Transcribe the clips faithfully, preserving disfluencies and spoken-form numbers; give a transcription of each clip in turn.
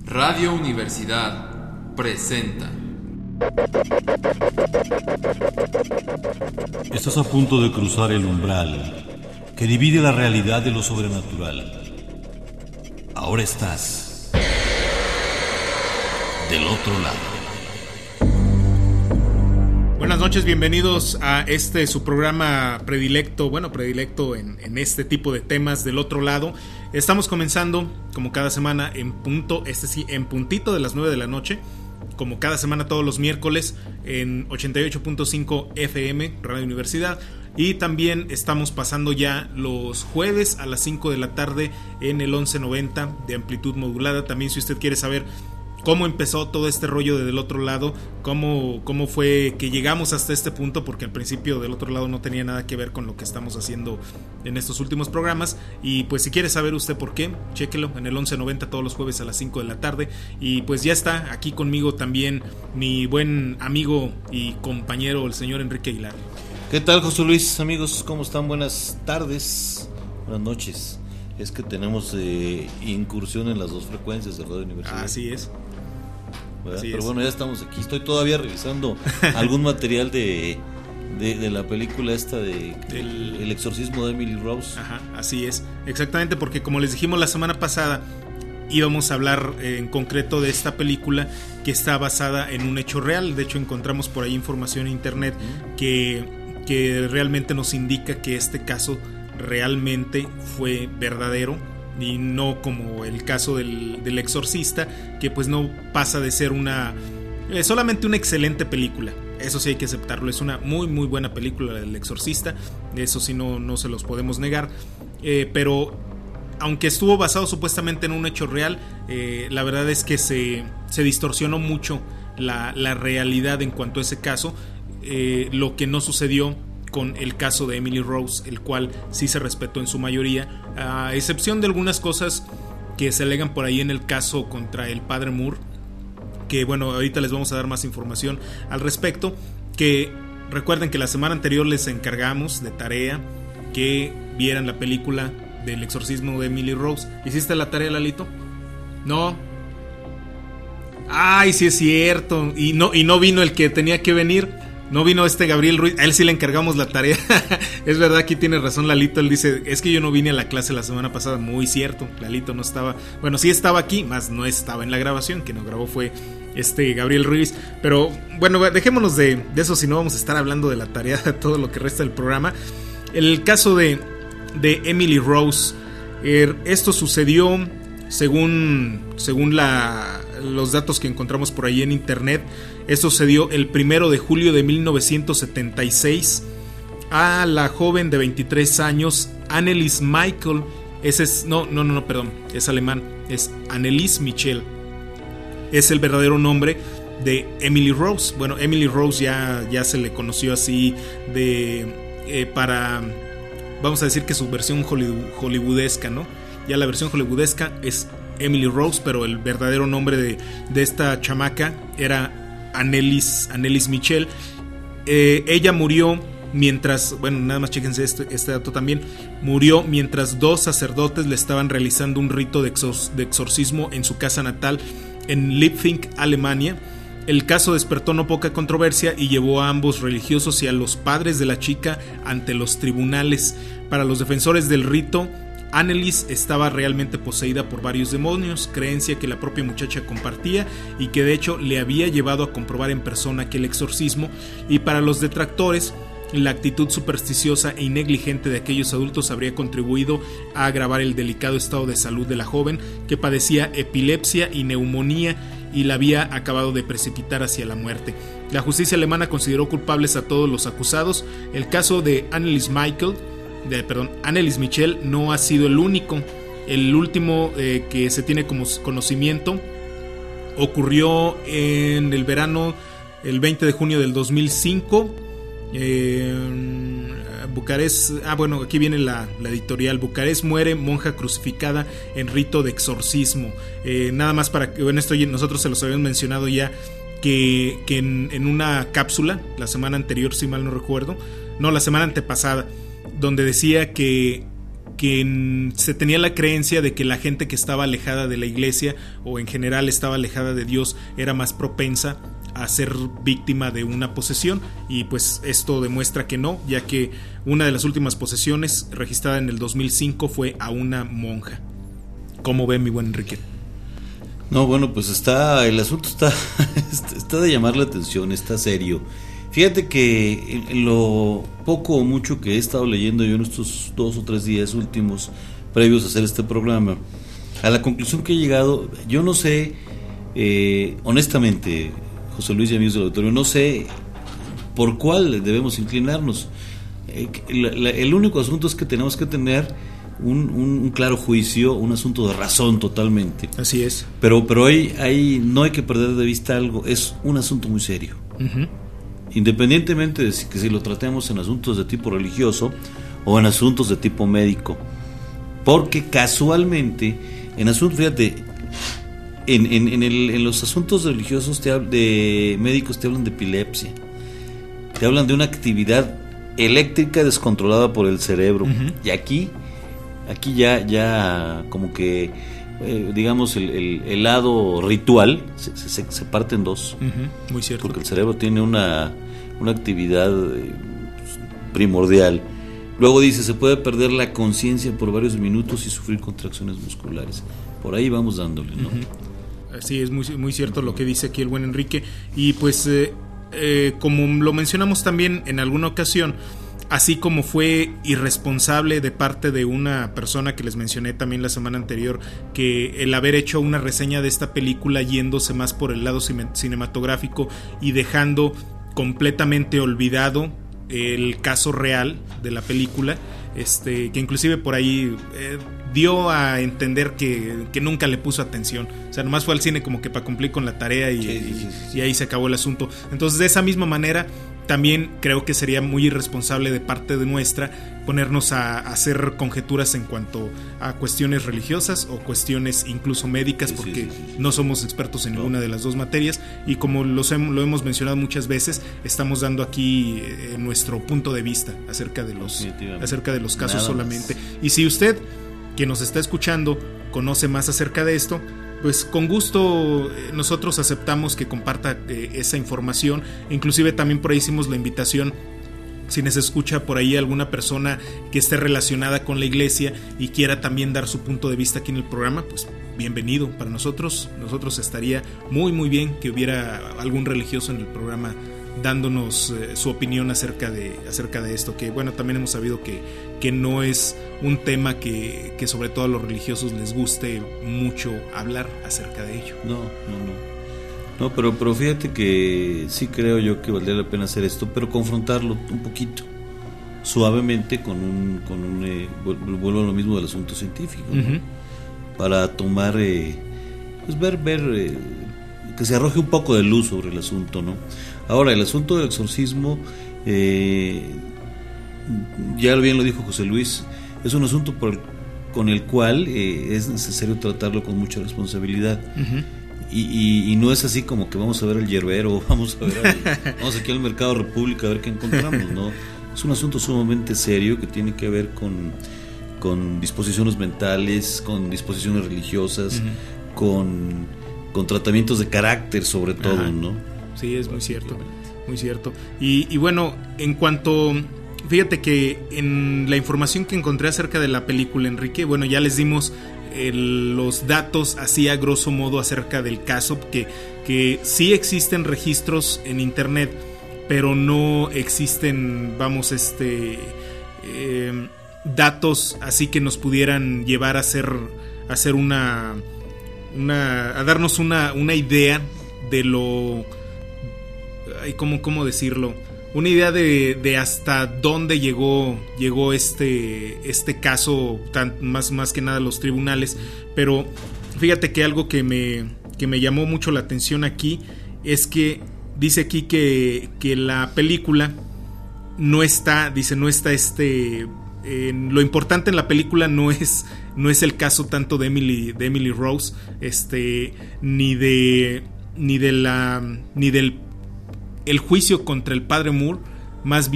Radio Universidad presenta. Estás a punto de cruzar el umbral que divide la realidad de lo sobrenatural. Ahora estás del otro lado. Buenas noches, bienvenidos a este su programa predilecto, bueno, predilecto en, en este tipo de temas del otro lado. Estamos comenzando, como cada semana, en punto, este sí, en puntito de las nueve de la noche, como cada semana todos los miércoles, en ochenta y ocho punto cinco F M, Radio Universidad. Y también estamos pasando ya los jueves a las cinco de la tarde en el once noventa de amplitud modulada. También, si usted quiere saber cómo empezó todo este rollo de Del Otro Lado, cómo, cómo fue que llegamos hasta este punto, porque al principio Del Otro Lado no tenía nada que ver con lo que estamos haciendo en estos últimos programas. Y pues si quiere saber usted por qué, chéquelo en el once noventa todos los jueves a las cinco de la tarde. Y pues ya está aquí conmigo también mi buen amigo y compañero, el señor Enrique Aguilar. ¿Qué tal, José Luis? Amigos, ¿cómo están? Buenas tardes, buenas noches. Es que tenemos eh, incursión en las dos frecuencias de Radio Universidad. Así es. Así Pero es. Bueno, ya estamos aquí. Estoy todavía revisando algún material de, de, de la película esta de el, el exorcismo de Emily Rose. Ajá, así es. Exactamente, porque como les dijimos la semana pasada, íbamos a hablar eh, en concreto de esta película que está basada en un hecho real. De hecho, encontramos por ahí información en internet que, que realmente nos indica que este caso realmente fue verdadero y no como el caso del, del exorcista, que pues no pasa de ser una eh, solamente una excelente película. Eso sí hay que aceptarlo, es una muy muy buena película del exorcista, eso sí no, no se los podemos negar, eh, pero aunque estuvo basado supuestamente en un hecho real, eh, la verdad es que se, se distorsionó mucho la, la realidad en cuanto a ese caso, eh, lo que no sucedió con el caso de Emily Rose, el cual sí se respetó en su mayoría, a excepción de algunas cosas que se alegan por ahí en el caso contra el padre Moore, que bueno, ahorita les vamos a dar más información al respecto. Que recuerden que la semana anterior les encargamos de tarea que vieran la película del exorcismo de Emily Rose. ¿Hiciste la tarea, Lalito? No. Ay, sí es cierto. Y no, y no vino el que tenía que venir. No vino este Gabriel Ruiz, a él sí le encargamos la tarea. Es verdad, aquí tiene razón Lalito, él dice, es que yo no vine a la clase la semana pasada. Muy cierto, Lalito no estaba, bueno, sí estaba aquí, más no estaba en la grabación. Quien nos grabó fue este Gabriel Ruiz. Pero bueno, dejémonos de, de eso, si no vamos a estar hablando de la tarea todo lo que resta del programa. El caso de, de Emily Rose, eh, esto sucedió según, según la, los datos que encontramos por ahí en internet. Esto sucedió el primero de julio de mil novecientos setenta y seis. A la joven de veintitrés años, Anneliese Michel. Ese es, no, no, no, no, perdón, es alemán, es Anneliese Michel. Es el verdadero nombre de Emily Rose. Bueno, Emily Rose ya, ya se le conoció así de eh, para, vamos a decir que su versión hollywood, hollywoodesca, ¿no? Ya la versión hollywoodesca es Emily Rose, pero el verdadero nombre de, de esta chamaca era Anneliese, Anneliese Michel. Eh, ella murió mientras, bueno, nada más chéquense este, este dato también, murió mientras dos sacerdotes le estaban realizando un rito de, exor- de exorcismo en su casa natal en Leipzig, Alemania. El caso despertó no poca controversia y llevó a ambos religiosos y a los padres de la chica ante los tribunales. Para los defensores del rito, Anneliese estaba realmente poseída por varios demonios, creencia que la propia muchacha compartía y que de hecho le había llevado a comprobar en persona aquel exorcismo. Y para los detractores, la actitud supersticiosa e negligente de aquellos adultos habría contribuido a agravar el delicado estado de salud de la joven, que padecía epilepsia y neumonía y la había acabado de precipitar hacia la muerte. La justicia alemana consideró culpables a todos los acusados. El caso de Anneliese Michel De, perdón, Anneliese Michel no ha sido el único. El último eh, que se tiene como conocimiento ocurrió en el verano, el veinte de junio del dos mil cinco. Eh, Bucarest, ah bueno, aquí viene la, la editorial. Bucarest muere monja crucificada en rito de exorcismo. Eh, nada más para que, bueno, esto nosotros se los habíamos mencionado ya, que, que en, en una cápsula la semana anterior, si mal no recuerdo, no, la semana antepasada, donde decía que que en, se tenía la creencia de que la gente que estaba alejada de la iglesia o en general estaba alejada de Dios era más propensa a ser víctima de una posesión, y pues esto demuestra que no, ya que una de las últimas posesiones registrada en el dos mil cinco fue a una monja. ¿Cómo ve, mi buen Enrique? No, bueno, pues está, el asunto está, está de llamar la atención, está serio. Fíjate que en lo poco o mucho que he estado leyendo yo en estos dos o tres días últimos previos a hacer este programa, a la conclusión que he llegado, yo no sé, eh, honestamente, José Luis y amigos del auditorio, no sé por cuál debemos inclinarnos. Eh, la, la, el único asunto es que tenemos que tener un, un, un claro juicio, un asunto de razón totalmente. Así es. Pero, pero hay, hay, no hay que perder de vista algo, es un asunto muy serio. Uh-huh. Independientemente de si, que si lo tratemos en asuntos de tipo religioso o en asuntos de tipo médico. Porque casualmente, en asuntos, fíjate, En, en, en, el, en los asuntos religiosos te, de médicos te hablan de epilepsia, te hablan de una actividad eléctrica descontrolada por el cerebro. Uh-huh. Y aquí aquí ya ya como que eh, digamos el, el, el lado ritual se, se, se parte en dos. Uh-huh. Muy cierto. Porque el cerebro tiene una, una actividad eh, primordial. Luego dice, se puede perder la conciencia por varios minutos y sufrir contracciones musculares. Por ahí vamos dándole, ¿no? Uh-huh. Sí, es muy, muy cierto lo que dice aquí el buen Enrique. Y pues eh, eh, como lo mencionamos también en alguna ocasión, así como fue irresponsable de parte de una persona que les mencioné también la semana anterior, que el haber hecho una reseña de esta película yéndose más por el lado cinematográfico y dejando completamente olvidado el caso real de la película, este, que inclusive por ahí eh, dio a entender que, que nunca le puso atención, o sea, nomás fue al cine como que para cumplir con la tarea y, sí, sí, sí, sí. y ahí se acabó el asunto. Entonces, de esa misma manera, también creo que sería muy irresponsable de parte de nuestra ponernos a, a hacer conjeturas en cuanto a cuestiones religiosas o cuestiones incluso médicas, sí, porque sí, sí, sí. no somos expertos en no. ninguna de las dos materias, y como los hem, lo hemos mencionado muchas veces, estamos dando aquí eh, nuestro punto de vista acerca de los, acerca de los casos Nada solamente. Más. Y si usted, que nos está escuchando, conoce más acerca de esto, pues con gusto eh, nosotros aceptamos que comparta eh, esa información. Inclusive también por ahí hicimos la invitación, si nos escucha por ahí alguna persona que esté relacionada con la iglesia y quiera también dar su punto de vista aquí en el programa, pues bienvenido. Para nosotros, nosotros estaría muy muy bien que hubiera algún religioso en el programa dándonos eh, su opinión acerca de, acerca de esto, que bueno, también hemos sabido que, que no es un tema que, que sobre todo a los religiosos les guste mucho hablar acerca de ello. No, no, no. No, pero, pero fíjate que sí creo yo que valdría la pena hacer esto, pero confrontarlo un poquito, suavemente, con un, con un eh, vuelvo a lo mismo del asunto científico, ¿no? Uh-huh. Para tomar, eh, pues ver, ver, eh, que se arroje un poco de luz sobre el asunto, ¿no? Ahora, el asunto del exorcismo, eh, ya bien lo dijo José Luis, es un asunto por el, con el cual eh, es necesario tratarlo con mucha responsabilidad. Uh-huh. Y, y, y no es así como que vamos a ver el yerbero, vamos a ver al, vamos aquí al Mercado República a ver qué encontramos, ¿no? Es un asunto sumamente serio que tiene que ver con, con disposiciones mentales, con disposiciones religiosas, uh-huh. con, con tratamientos de carácter sobre todo, Ajá. ¿no? Sí, es muy cierto, muy cierto. Y, y bueno, en cuanto, fíjate que en la información que encontré acerca de la película, Enrique, bueno, ya les dimos el, los datos así a grosso modo acerca del caso, que, que sí existen registros en internet, pero no existen, vamos, este eh, datos así que nos pudieran llevar a hacer, a hacer una, una, a darnos una, una idea de lo, ¿cómo, cómo decirlo? Una idea de, de hasta dónde llegó llegó este este caso, tan, más, más que nada los tribunales. Pero fíjate que algo que me, que me llamó mucho la atención aquí es que dice aquí que, que la película no está, dice, no está este... Eh, lo importante en la película no es, no es el caso tanto de Emily, de Emily Rose, este, ni de... ni de la... ni del el juicio contra el padre Moore, más bien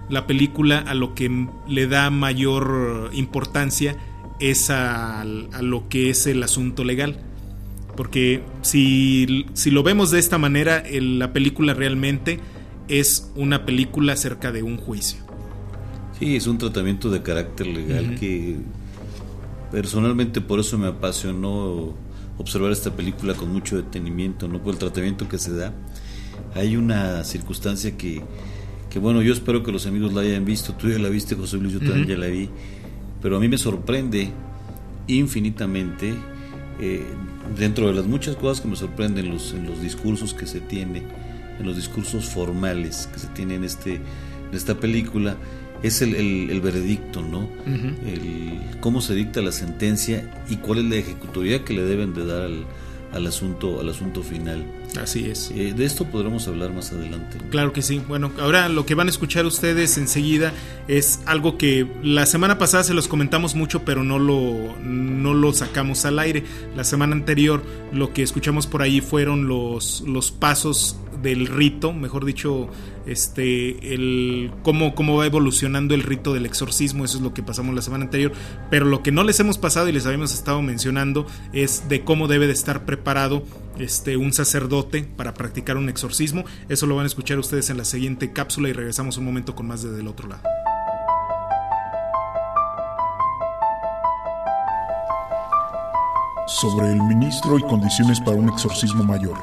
la película a lo que le da mayor importancia es a, a lo que es el asunto legal. Porque si, si lo vemos de esta manera, el, la película realmente es una película acerca de un juicio. Sí, es un tratamiento de carácter legal uh-huh. que personalmente por eso me apasionó observar esta película con mucho detenimiento, ¿no? Por el tratamiento que se da. Hay una circunstancia que, que bueno, yo espero que los amigos la hayan visto. Tú ya la viste, José Luis, yo también uh-huh. ya la vi. Pero a mí me sorprende infinitamente, eh, dentro de las muchas cosas que me sorprenden en los, en los discursos que se tiene, en los discursos formales que se tiene en, este, en esta película, es el, el, el veredicto, ¿no? Uh-huh. El, cómo se dicta la sentencia y cuál es la ejecutoría que le deben de dar al, al asunto, al asunto final. Así es. Eh, de esto podremos hablar más adelante, ¿no? Claro que sí. Bueno, ahora lo que van a escuchar ustedes enseguida es algo que la semana pasada se los comentamos mucho, pero no lo, no lo sacamos al aire. La semana anterior lo que escuchamos por ahí fueron los, los pasos del rito, mejor dicho, este, el cómo, cómo va evolucionando el rito del exorcismo. Eso es lo que pasamos la semana anterior, pero lo que no les hemos pasado y les habíamos estado mencionando es de cómo debe de estar preparado este, un sacerdote para practicar un exorcismo. Eso lo van a escuchar ustedes en la siguiente cápsula y regresamos un momento con más desde el otro lado. Sobre el ministro y condiciones para un exorcismo mayor.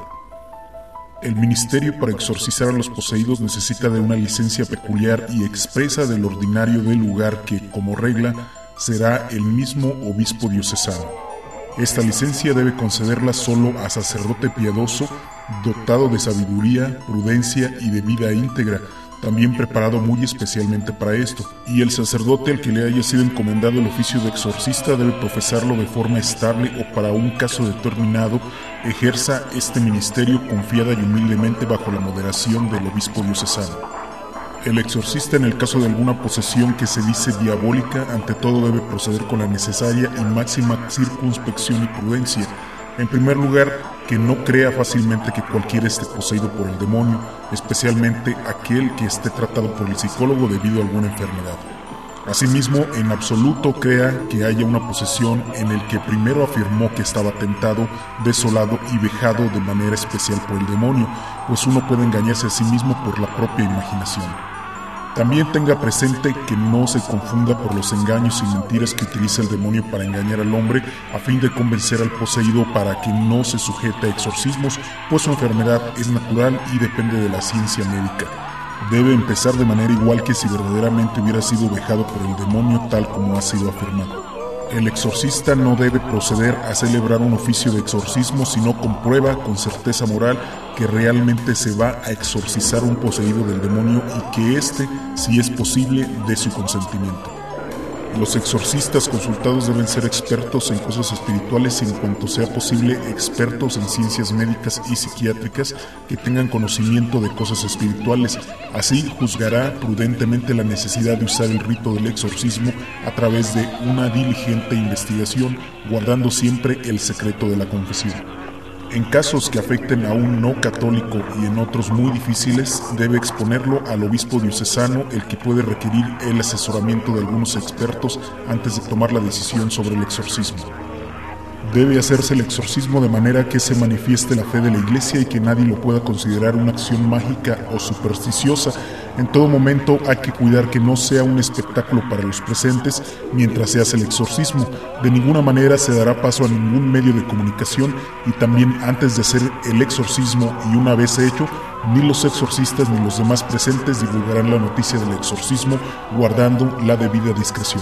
El ministerio para exorcizar a los poseídos necesita de una licencia peculiar y expresa del ordinario del lugar que, como regla, será el mismo obispo diocesano. Esta licencia debe concederla solo a sacerdote piadoso, dotado de sabiduría, prudencia y de vida íntegra, también preparado muy especialmente para esto, y el sacerdote al que le haya sido encomendado el oficio de exorcista debe profesarlo de forma estable o para un caso determinado ejerza este ministerio confiada y humildemente bajo la moderación del obispo diocesano. El exorcista, en el caso de alguna posesión que se dice diabólica, ante todo debe proceder con la necesaria y máxima circunspección y prudencia. En primer lugar, que no crea fácilmente que cualquiera esté poseído por el demonio, especialmente aquel que esté tratado por el psicólogo debido a alguna enfermedad. Asimismo, en absoluto crea que haya una posesión en el que primero afirmó que estaba tentado, desolado y vejado de manera especial por el demonio, pues uno puede engañarse a sí mismo por la propia imaginación. También tenga presente que no se confunda por los engaños y mentiras que utiliza el demonio para engañar al hombre a fin de convencer al poseído para que no se sujete a exorcismos, pues su enfermedad es natural y depende de la ciencia médica. Debe empezar de manera igual que si verdaderamente hubiera sido vejado por el demonio, tal como ha sido afirmado. El exorcista no debe proceder a celebrar un oficio de exorcismo si no comprueba con certeza moral que realmente se va a exorcizar un poseído del demonio y que éste, si es posible, dé su consentimiento. Los exorcistas consultados deben ser expertos en cosas espirituales y, en cuanto sea posible, expertos en ciencias médicas y psiquiátricas que tengan conocimiento de cosas espirituales. Así juzgará prudentemente la necesidad de usar el rito del exorcismo a través de una diligente investigación, guardando siempre el secreto de la confesión. En casos que afecten a un no católico y en otros muy difíciles, debe exponerlo al obispo diocesano, el que puede requerir el asesoramiento de algunos expertos antes de tomar la decisión sobre el exorcismo. Debe hacerse el exorcismo de manera que se manifieste la fe de la Iglesia y que nadie lo pueda considerar una acción mágica o supersticiosa. En todo momento hay que cuidar que no sea un espectáculo para los presentes mientras se hace el exorcismo. De ninguna manera se dará paso a ningún medio de comunicación y también antes de hacer el exorcismo y una vez hecho, ni los exorcistas ni los demás presentes divulgarán la noticia del exorcismo, guardando la debida discreción.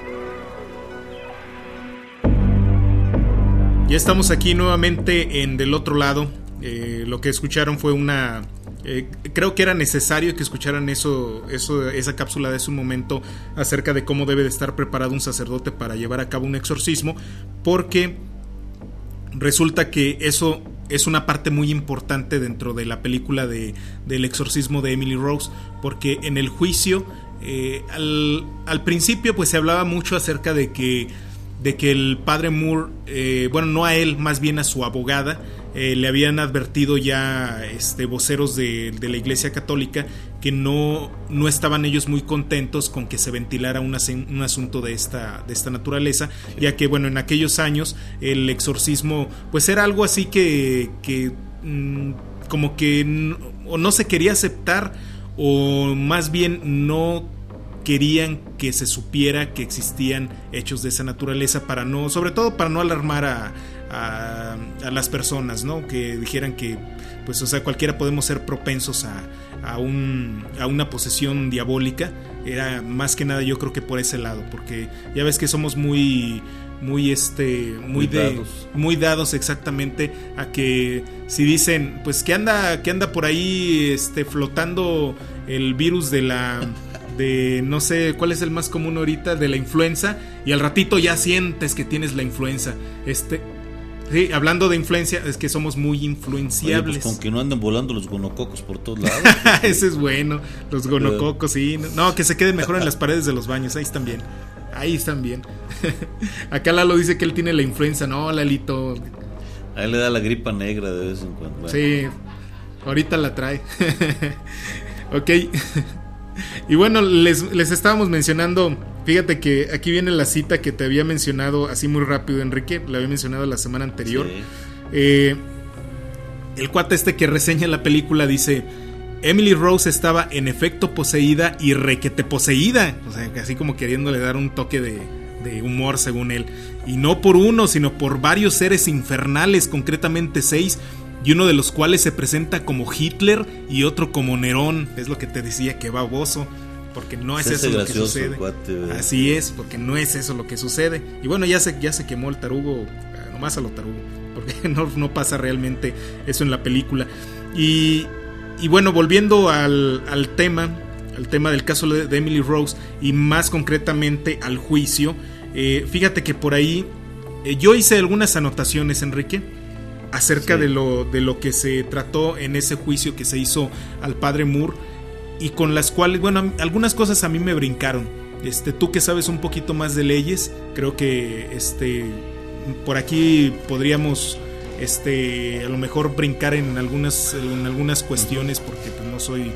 Ya estamos aquí nuevamente en Del Otro Lado. Eh, lo que escucharon fue una... Eh, creo que era necesario que escucharan eso, eso, esa cápsula de hace un momento acerca de cómo debe de estar preparado un sacerdote para llevar a cabo un exorcismo, porque resulta que eso es una parte muy importante dentro de la película de, del exorcismo de Emily Rose, porque en el juicio, eh, al, al principio pues se hablaba mucho acerca de que de que el padre Moore, eh, bueno, no a él, más bien a su abogada, eh, le habían advertido ya este, voceros de, de la Iglesia Católica que no, no estaban ellos muy contentos con que se ventilara un, as- un asunto de esta, de esta naturaleza, sí. Ya que bueno, en aquellos años el exorcismo pues era algo así que, que mmm, como que no, o no se quería aceptar, o más bien no querían que se supiera que existían hechos de esa naturaleza, para no, sobre todo para no alarmar a, a, a las personas, ¿no? Que dijeran que, pues, o sea, cualquiera podemos ser propensos a, a, un, a una posesión diabólica. Era más que nada, yo creo que por ese lado, porque ya ves que somos muy, muy, este, muy, muy de, dados. muy dados exactamente a que si dicen, pues, que anda, que anda por ahí, este, flotando el virus de la de no sé cuál es el más común ahorita, de la influenza, y al ratito ya sientes que tienes la influenza. Este, sí, hablando de influencia, es que somos muy influenciables. Oye, pues con que no anden volando los gonococos por todos lados. Ese es bueno, los gonococos, sí. No, que se queden mejor en las paredes de los baños, ahí están bien. Ahí están bien. Acá Lalo dice que él tiene la influenza. No, Lalito. A él le da la gripa negra de vez en cuando. Bueno. Sí, ahorita la trae. Ok. Y bueno, les, les estábamos mencionando, fíjate que aquí viene la cita que te había mencionado así muy rápido, Enrique, la había mencionado la semana anterior. Sí. Eh, el cuate este que reseña la película dice: Emily Rose estaba en efecto poseída y requete poseída, o sea, así como queriéndole dar un toque de, de humor según él. Y no por uno, sino por varios seres infernales, concretamente seis, y uno de los cuales se presenta como Hitler y otro como Nerón. Es lo que te decía, que baboso, porque no es eso lo que sucede. Cuate, así es, porque no es eso lo que sucede. Y bueno, ya se, ya se quemó el tarugo, nomás a lo tarugo, porque no, no pasa realmente eso en la película. Y, y bueno, volviendo al, al tema, al tema del caso de, de Emily Rose, y más concretamente al juicio, eh, fíjate que por ahí eh, yo hice algunas anotaciones, Enrique, acerca sí. de lo de lo que se trató en ese juicio que se hizo al padre Moore, y con las cuales, bueno, algunas cosas a mí me brincaron. Este, tú que sabes un poquito más de leyes, creo que este por aquí podríamos este a lo mejor brincar en algunas en algunas cuestiones, porque pues, no soy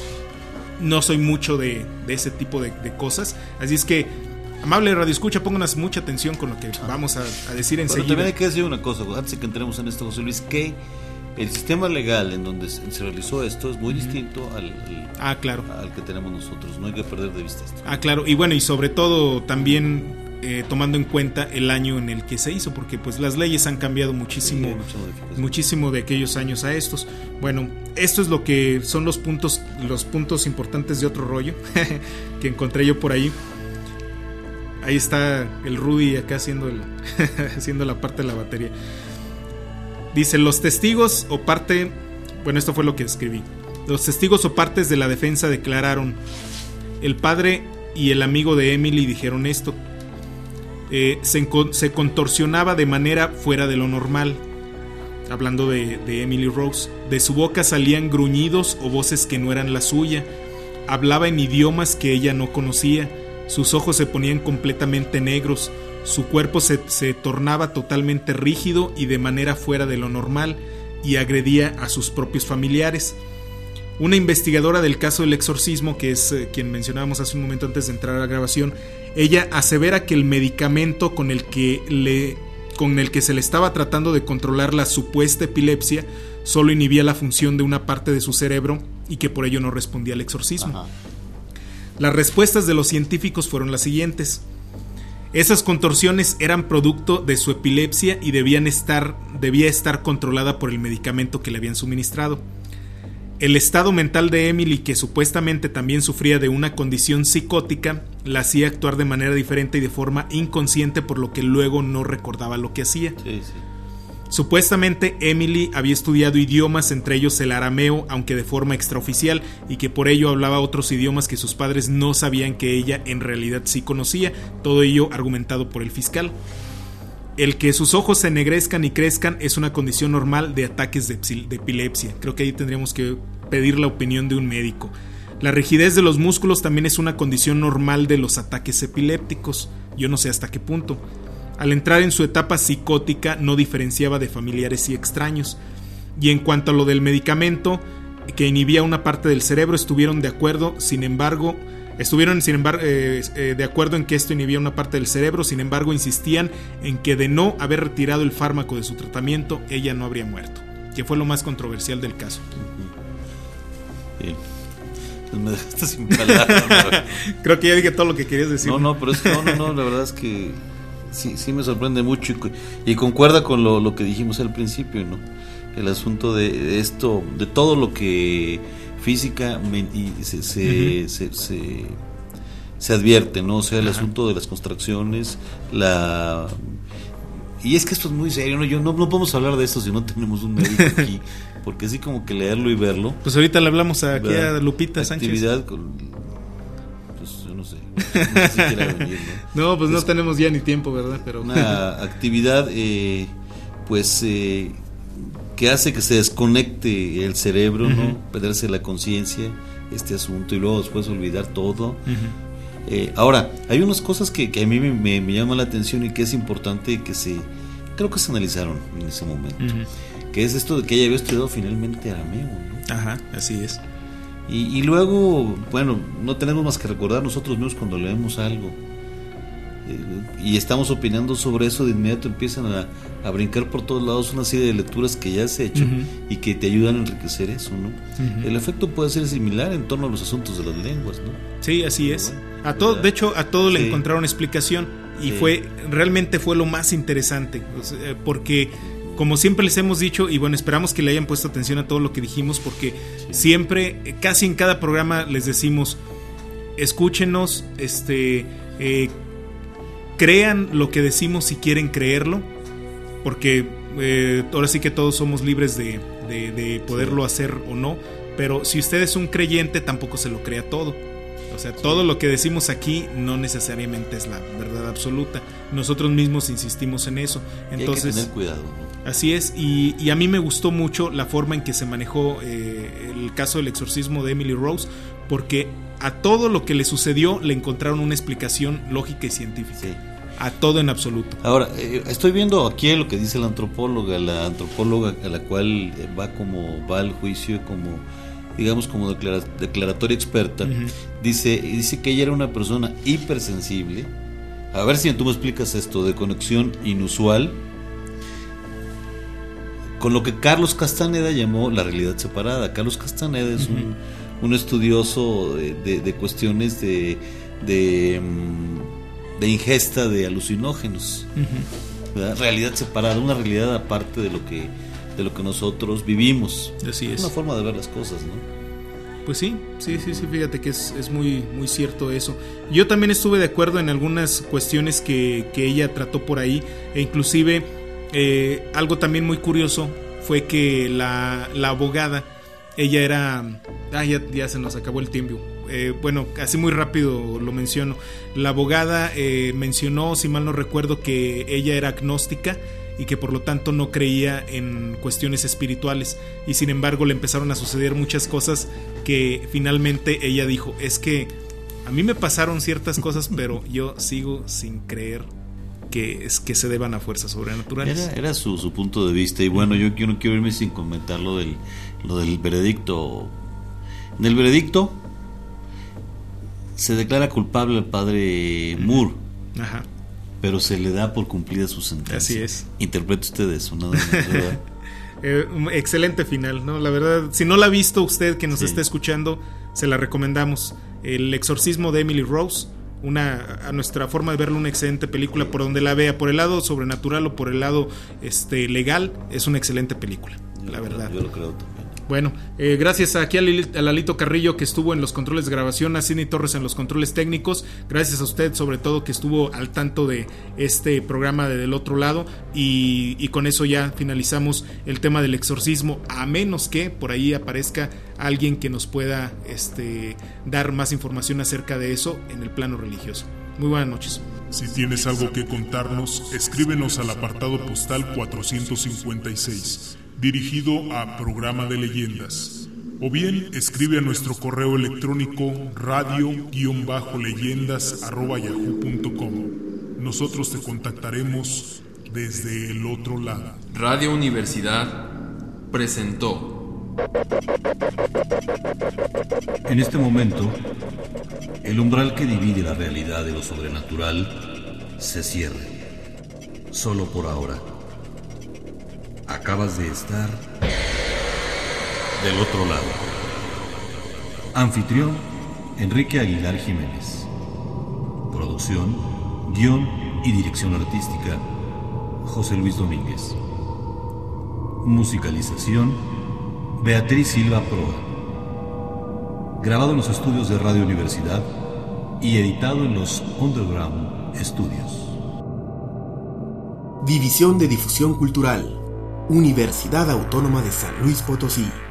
no soy mucho de, de ese tipo de, de cosas. Así es que, amable radioescucha, pónganos mucha atención con lo que vamos a, a decir enseguida. Bueno, también hay que decir una cosa, antes de que entremos en esto, José Luis, que el sistema legal en donde se realizó esto es muy distinto al, al, ah, claro. al que tenemos nosotros. No hay que perder de vista esto. Ah, claro. Y bueno, y sobre todo también eh, tomando en cuenta el año en el que se hizo, porque pues las leyes han cambiado muchísimo, sí, muchísimo de aquellos años a estos. Bueno, esto es lo que son los puntos, los puntos importantes de otro rollo que encontré yo por ahí. Ahí está el Rudy acá haciendo, el haciendo la parte de la batería. Dice: los testigos o parte... Bueno, esto fue lo que escribí. Los testigos o partes de la defensa declararon: el padre y el amigo de Emily dijeron esto. Eh, se, se contorsionaba de manera fuera de lo normal. Hablando de, de Emily Rose. De su boca salían gruñidos o voces que no eran la suya. Hablaba en idiomas que ella no conocía. Sus ojos se ponían completamente negros, su cuerpo se, se tornaba totalmente rígido y de manera fuera de lo normal, y agredía a sus propios familiares. Una investigadora del caso del exorcismo, que es eh, quien mencionábamos hace un momento antes de entrar a la grabación, ella asevera que el medicamento con el que, le, con el que se le estaba tratando de controlar la supuesta epilepsia solo inhibía la función de una parte de su cerebro y que por ello no respondía al exorcismo. Ajá. Las respuestas de los científicos fueron las siguientes: esas contorsiones eran producto de su epilepsia y debían estar, debía estar controlada por el medicamento que le habían suministrado. El estado mental de Emily, que supuestamente también sufría de una condición psicótica, la hacía actuar de manera diferente y de forma inconsciente, por lo que luego no recordaba lo que hacía. Sí, sí. Supuestamente Emily había estudiado idiomas, entre ellos el arameo, aunque de forma extraoficial, y que por ello hablaba otros idiomas que sus padres no sabían que ella en realidad sí conocía, todo ello argumentado por el fiscal. El que sus ojos se ennegrezcan y crezcan es una condición normal de ataques de, de epilepsia. Creo que ahí tendríamos que pedir la opinión de un médico. La rigidez de los músculos también es una condición normal de los ataques epilépticos. Yo no sé hasta qué punto. Al entrar en su etapa psicótica no diferenciaba de familiares y extraños. Y en cuanto a lo del medicamento que inhibía una parte del cerebro, estuvieron de acuerdo, sin embargo, estuvieron sin embargo eh, eh, de acuerdo en que esto inhibía una parte del cerebro, sin embargo insistían en que de no haber retirado el fármaco de su tratamiento, ella no habría muerto, que fue lo más controversial del caso. Bien. Pues me dejaste sin palabras. Creo que ya dije todo lo que querías decir. No, no, pero es que no, no, no, la verdad es que sí, sí me sorprende mucho y, y concuerda con lo, lo que dijimos al principio, ¿no? El asunto de esto, de todo lo que física se, se, uh-huh. se, se, se advierte, ¿no? O sea, el Ajá. asunto de las contracciones, la... Y es que esto es muy serio, ¿no? Yo no, no podemos hablar de esto si no tenemos un médico aquí, porque así como que leerlo y verlo. Pues ahorita le hablamos aquí ¿verdad? A Lupita Sánchez. Actividad con... Pues yo no sé, no sé si quiera venir, ¿no? No, pues es no tenemos ya ni tiempo, ¿verdad? Pero una actividad, eh, pues... Eh, que hace que se desconecte el cerebro, uh-huh. ¿no? Perderse la conciencia, este asunto, y luego después olvidar todo. Uh-huh. Eh, ahora, hay unas cosas que, que a mí me, me, me llaman la atención y que es importante que se, creo que se analizaron en ese momento, uh-huh. que es esto de que ella había estudiado finalmente arameo, ¿no? Ajá, así es. Y, y luego, bueno, no tenemos más que recordar nosotros mismos cuando leemos algo y estamos opinando sobre eso, de inmediato empiezan a, a brincar por todos lados una serie de lecturas que ya se ha hecho uh-huh. y que te ayudan a enriquecer eso, ¿no? Uh-huh. El efecto puede ser similar en torno a los asuntos de las lenguas, ¿no? Sí, así es. Bueno, a todo, de hecho, a todo sí. le encontraron explicación y sí. fue realmente fue lo más interesante, porque como siempre les hemos dicho, y bueno, esperamos que le hayan puesto atención a todo lo que dijimos, porque sí. siempre, casi en cada programa les decimos, escúchenos, este... Eh, crean lo que decimos si quieren creerlo, porque eh, ahora sí que todos somos libres de, de, de poderlo hacer o no, pero si usted es un creyente tampoco se lo crea todo. O sea, todo lo que decimos aquí no necesariamente es la verdad absoluta. Nosotros mismos insistimos en eso. Entonces, y hay que tener cuidado, ¿no? Así es, y, y a mí me gustó mucho la forma en que se manejó eh, el caso del exorcismo de Emily Rose, porque a todo lo que le sucedió le encontraron una explicación lógica y científica. Sí. A todo en absoluto. Ahora, eh, estoy viendo aquí lo que dice la antropóloga, la antropóloga a la cual va como va al juicio como, digamos, como declara, declaratoria experta. Uh-huh. Dice, dice que ella era una persona hipersensible. A ver si tú me explicas esto, de conexión inusual, con lo que Carlos Castaneda llamó la realidad separada. Carlos Castaneda es uh-huh. un, un estudioso de, de, de cuestiones de, de, de ingesta de alucinógenos. Uh-huh. Realidad separada, una realidad aparte de lo que, de lo que nosotros vivimos. Así es. Una forma de ver las cosas, ¿no? Pues sí, sí, sí, sí, fíjate que es, es muy, muy cierto eso. Yo también estuve de acuerdo en algunas cuestiones que, que ella trató por ahí, e inclusive eh, algo también muy curioso fue que la, la abogada, ella era... Ah, ya, ya se nos acabó el tiempo. Eh, bueno, así muy rápido lo menciono. La abogada eh, mencionó, si mal no recuerdo, que ella era agnóstica y que por lo tanto no creía en cuestiones espirituales, y sin embargo le empezaron a suceder muchas cosas que finalmente ella dijo, es que a mí me pasaron ciertas cosas pero yo sigo sin creer que es que se deban a fuerzas sobrenaturales. Era, era su, su punto de vista, y bueno, yo, yo no quiero irme sin comentar lo del, lo del veredicto. En el veredicto se declara culpable al padre Moore. Ajá. Pero se le da por cumplida su sentencia. Así es. Interprete usted eso, ¿no? ¿Verdad? eh, excelente final, ¿no? La verdad, si no la ha visto usted que nos sí. está escuchando, se la recomendamos. El exorcismo de Emily Rose, una, a nuestra forma de verlo, una excelente película, sí. por donde la vea, por el lado sobrenatural o por el lado este, legal, es una excelente película, yo la verdad. Yo lo creo también. Bueno, eh, gracias aquí a, Lil, a Lalito Carrillo, que estuvo en los controles de grabación, a Sidney Torres en los controles técnicos. Gracias a usted sobre todo que estuvo al tanto de este programa de Del Otro Lado, y, y con eso ya finalizamos el tema del exorcismo, a menos que por ahí aparezca alguien que nos pueda este, dar más información acerca de eso en el plano religioso. Muy buenas noches. Si tienes algo que contarnos, escríbenos al apartado postal cuatrocientos cincuenta y seis, dirigido a Programa de Leyendas, o bien escribe a nuestro correo electrónico radio-leyendas arroba yahoo punto com. nosotros te contactaremos desde el otro lado. Radio Universidad presentó. En este momento, el umbral que divide la realidad de lo sobrenatural se cierra. Solo por ahora. Acabas de estar del otro lado. Anfitrión, Enrique Aguilar Jiménez. Producción, guión y dirección artística, José Luis Domínguez. Musicalización, Beatriz Silva Proa. Grabado en los estudios de Radio Universidad y editado en los Underground Studios. División de Difusión Cultural, Universidad Autónoma de San Luis Potosí.